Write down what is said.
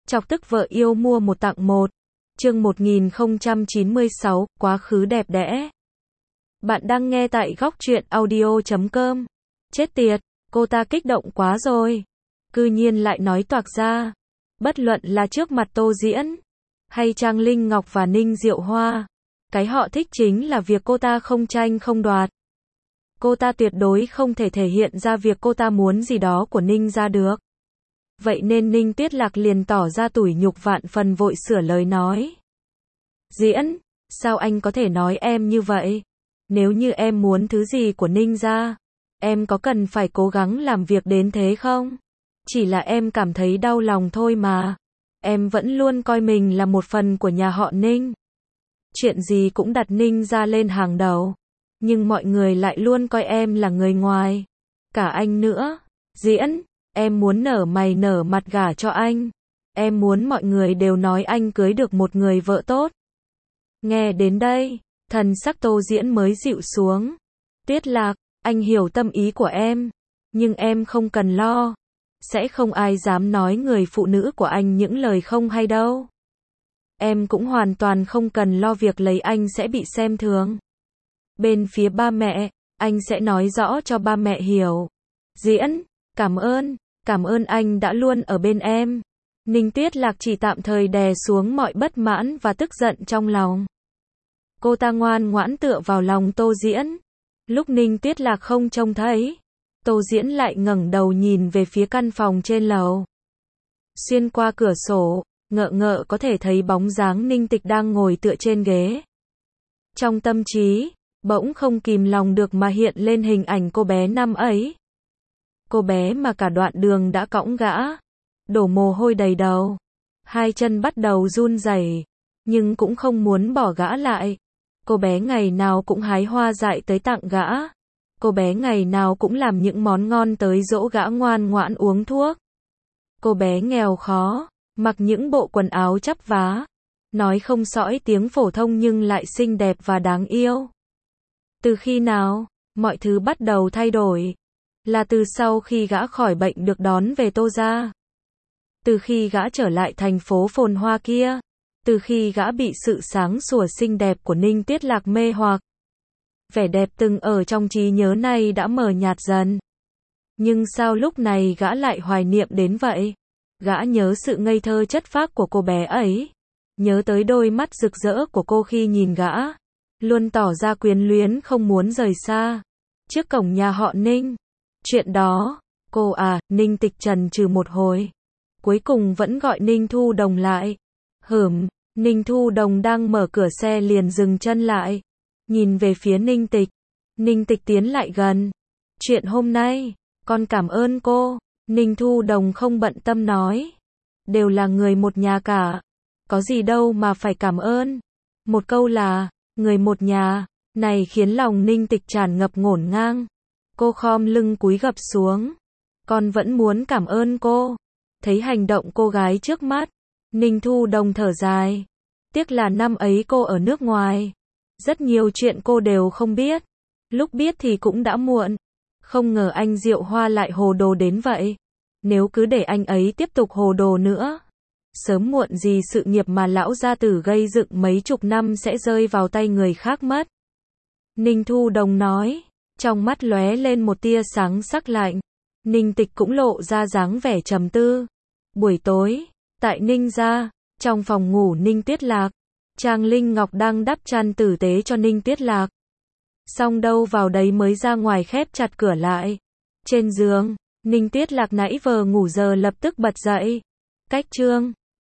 Chọc tức vợ yêu mua một tặng một. Chương 1096, quá khứ đẹp đẽ. Bạn đang nghe tại góc truyện audio.com. Chết tiệt, cô ta kích động quá rồi. Cư nhiên lại nói toạc ra. Bất luận là trước mặt Tô Diễn, hay Trang Linh Ngọc và Ninh Diệu Hoa. Cái họ thích chính là việc cô ta không tranh không đoạt. Cô ta tuyệt đối không thể thể hiện ra việc cô ta muốn gì đó của Ninh ra được. Vậy nên Ninh Tiết Lạc liền tỏ ra tủi nhục vạn phần vội sửa lời nói. Diễn, sao anh có thể nói em như vậy? Nếu như em muốn thứ gì của Ninh ra, em có cần phải cố gắng làm việc đến thế không? Chỉ là em cảm thấy đau lòng thôi mà. Em vẫn luôn coi mình là một phần của nhà họ Ninh. Chuyện gì cũng đặt Ninh ra lên hàng đầu. Nhưng mọi người lại luôn coi em là người ngoài. Cả anh nữa. Diễn, em muốn nở mày nở mặt gả cho anh. Em muốn mọi người đều nói anh cưới được một người vợ tốt. Nghe đến đây, thần sắc Tô Diễn mới dịu xuống. Tiết Lạc, anh hiểu tâm ý của em. Nhưng em không cần lo. Sẽ không ai dám nói người phụ nữ của anh những lời không hay đâu. Em cũng hoàn toàn không cần lo việc lấy anh sẽ bị xem thường. Bên phía ba mẹ, anh sẽ nói rõ cho ba mẹ hiểu. Diễn, cảm ơn anh đã luôn ở bên em. Ninh Tiết Lạc chỉ tạm thời đè xuống mọi bất mãn và tức giận trong lòng. Cô ta ngoan ngoãn tựa vào lòng Tô Diễn. Lúc Ninh Tiết Lạc không trông thấy, Tô Diễn lại ngẩng đầu nhìn về phía căn phòng trên lầu. Xuyên qua cửa sổ, ngợ có thể thấy bóng dáng Ninh Tịch đang ngồi tựa trên ghế. Trong tâm trí, bỗng không kìm lòng được mà hiện lên hình ảnh cô bé năm ấy. Cô bé mà cả đoạn đường đã cõng gã, đổ mồ hôi đầy đầu, hai chân bắt đầu run rẩy, nhưng cũng không muốn bỏ gã lại. Cô bé ngày nào cũng hái hoa dại tới tặng gã. Cô bé ngày nào cũng làm những món ngon tới dỗ gã ngoan ngoãn uống thuốc. Cô bé nghèo khó, mặc những bộ quần áo chắp vá, nói không sõi tiếng phổ thông nhưng lại xinh đẹp và đáng yêu. Từ khi nào, mọi thứ bắt đầu thay đổi? Là từ sau khi gã khỏi bệnh được đón về Tô gia. Từ khi gã trở lại thành phố phồn hoa kia. Từ khi gã bị sự sáng sủa xinh đẹp của Ninh Tiết Lạc mê hoặc. Vẻ đẹp từng ở trong trí nhớ này đã mờ nhạt dần. Nhưng sao lúc này gã lại hoài niệm đến vậy? Gã nhớ sự ngây thơ chất phác của cô bé ấy. Nhớ tới đôi mắt rực rỡ của cô khi nhìn gã. Luôn tỏ ra quyến luyến không muốn rời xa. Trước cổng nhà họ Ninh. Chuyện đó, cô à, Ninh Tịch chần chừ một hồi. Cuối cùng vẫn gọi Ninh Thu Đồng lại. Ninh Thu Đồng đang mở cửa xe liền dừng chân lại. Nhìn về phía Ninh Tịch. Ninh Tịch tiến lại gần. Chuyện hôm nay, con cảm ơn cô. Ninh Thu Đồng không bận tâm nói. Đều là người một nhà cả. Có gì đâu mà phải cảm ơn. Một câu là, người một nhà, này khiến lòng Ninh Tịch tràn ngập ngổn ngang. Cô khom lưng cúi gập xuống. Con vẫn muốn cảm ơn cô. Thấy hành động cô gái trước mắt, Ninh Thu Đồng thở dài. Tiếc là năm ấy cô ở nước ngoài. Rất nhiều chuyện cô đều không biết. Lúc biết thì cũng đã muộn. Không ngờ anh Diệu Hoa lại hồ đồ đến vậy. Nếu cứ để anh ấy tiếp tục hồ đồ nữa, sớm muộn gì sự nghiệp mà lão gia tử gây dựng mấy chục năm sẽ rơi vào tay người khác mất. Ninh Thu Đồng nói, trong mắt lóe lên một tia sáng sắc lạnh. Ninh Tịch cũng lộ ra dáng vẻ trầm tư. Buổi tối, tại Ninh gia, trong phòng ngủ Ninh Tiết Lạc, Trang Linh Ngọc đang đắp chăn tử tế cho Ninh Tiết Lạc. Xong đâu vào đấy mới ra ngoài khép chặt cửa lại. Trên giường, Ninh Tiết Lạc nãy vờ ngủ giờ lập tức bật dậy. Cách chương